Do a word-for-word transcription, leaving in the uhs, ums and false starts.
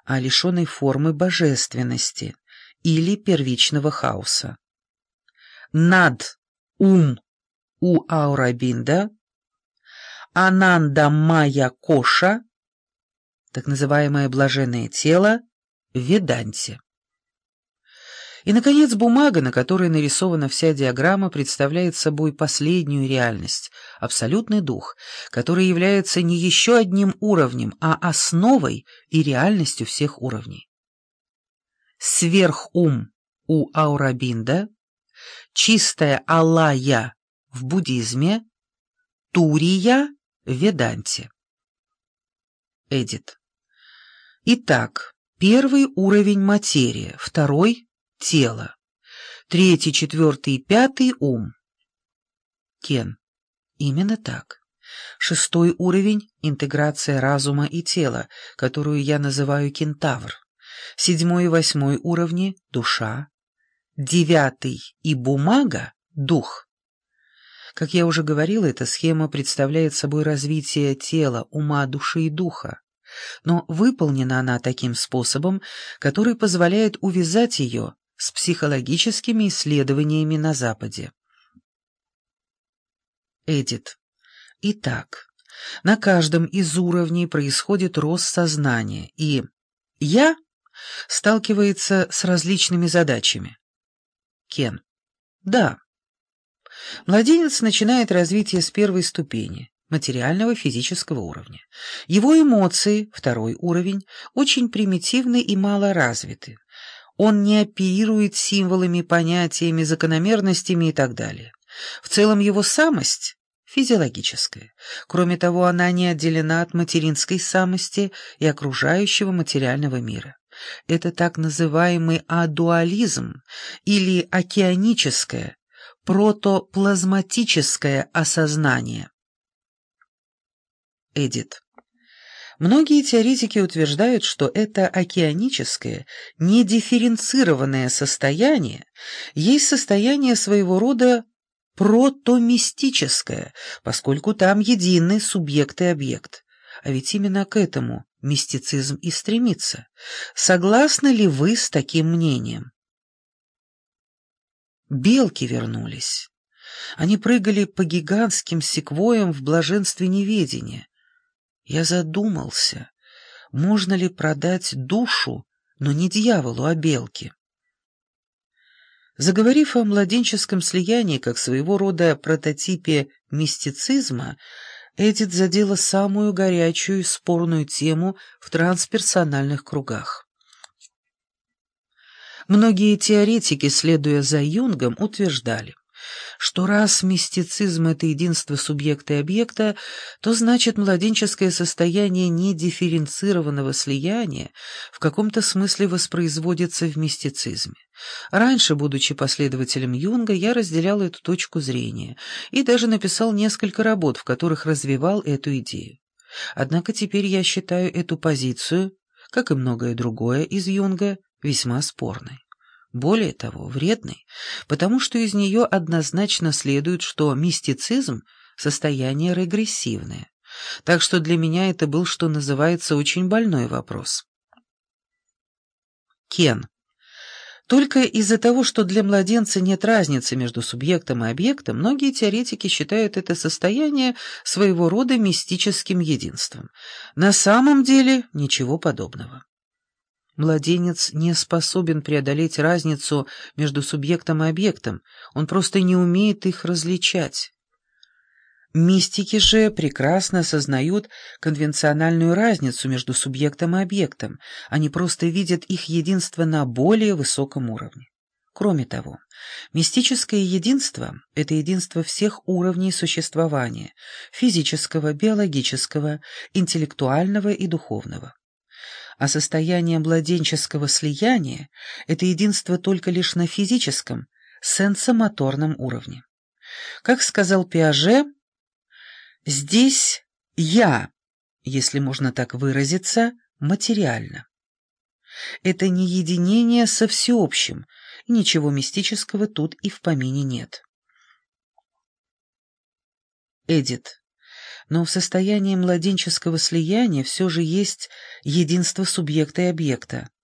а лишенный формы божественности или первичного хаоса. Над ум у Аурабинда, Ананда Майя Коша, так называемое блаженное тело, в Веданте. И, наконец, бумага, на которой нарисована вся диаграмма, представляет собой последнюю реальность, абсолютный дух, который является не еще одним уровнем, а основой и реальностью всех уровней. Сверхум у Аурабинда, чистая Алая в буддизме, Турия в Веданте. Эдит. Итак, первый уровень — материя, второй — тело, третий, четвертый и пятый — ум. Кен. Именно так. Шестой уровень — интеграция разума и тела, которую я называю кентавр. Седьмой и восьмой уровни — душа. Девятый и бумага — дух. Как я уже говорил, эта схема представляет собой развитие тела, ума, души и духа, но выполнена она таким способом, который позволяет увязать ее с психологическими исследованиями на Западе. Эдит. Итак, на каждом из уровней происходит рост сознания, и «я» сталкивается с различными задачами. Кен. Да. Младенец начинает развитие с первой ступени, материального физического уровня. Его эмоции, второй уровень, очень примитивны и мало развиты. Он не оперирует символами, понятиями, закономерностями и так далее. В целом его самость физиологическая. Кроме того, она не отделена от материнской самости и окружающего материального мира. Это так называемый адуализм или океаническое, протоплазматическое осознание. Эдит. Многие теоретики утверждают, что это океаническое, недифференцированное состояние есть состояние своего рода протомистическое, поскольку там единый субъект и объект. А ведь именно к этому мистицизм и стремится. Согласны ли вы с таким мнением? Белки вернулись. Они прыгали по гигантским секвоям в блаженстве неведения. Я задумался, можно ли продать душу, но не дьяволу, а белке. Заговорив о младенческом слиянии как своего рода прототипе мистицизма, Эдит задела самую горячую и спорную тему в трансперсональных кругах. Многие теоретики, следуя за Юнгом, утверждали, что раз мистицизм — это единство субъекта и объекта, то значит младенческое состояние недифференцированного слияния в каком-то смысле воспроизводится в мистицизме. Раньше, будучи последователем Юнга, я разделял эту точку зрения и даже написал несколько работ, в которых развивал эту идею. Однако теперь я считаю эту позицию, как и многое другое из Юнга, весьма спорной. Более того, вредной, потому что из нее однозначно следует, что мистицизм — состояние регрессивное. Так что для меня это был, что называется, очень больной вопрос. Кен. Только из-за того, что для младенца нет разницы между субъектом и объектом, многие теоретики считают это состояние своего рода мистическим единством. На самом деле ничего подобного. Младенец не способен преодолеть разницу между субъектом и объектом, он просто не умеет их различать. Мистики же прекрасно осознают конвенциональную разницу между субъектом и объектом, они просто видят их единство на более высоком уровне. Кроме того, мистическое единство — это единство всех уровней существования — физического, биологического, интеллектуального и духовного. А состояние младенческого слияния — это единство только лишь на физическом, сенсомоторном уровне. Как сказал Пиаже, здесь «я», если можно так выразиться, материально. Это не единение со всеобщим, и ничего мистического тут и в помине нет. Эдит. но в состоянии младенческого слияния все же есть единство субъекта и объекта.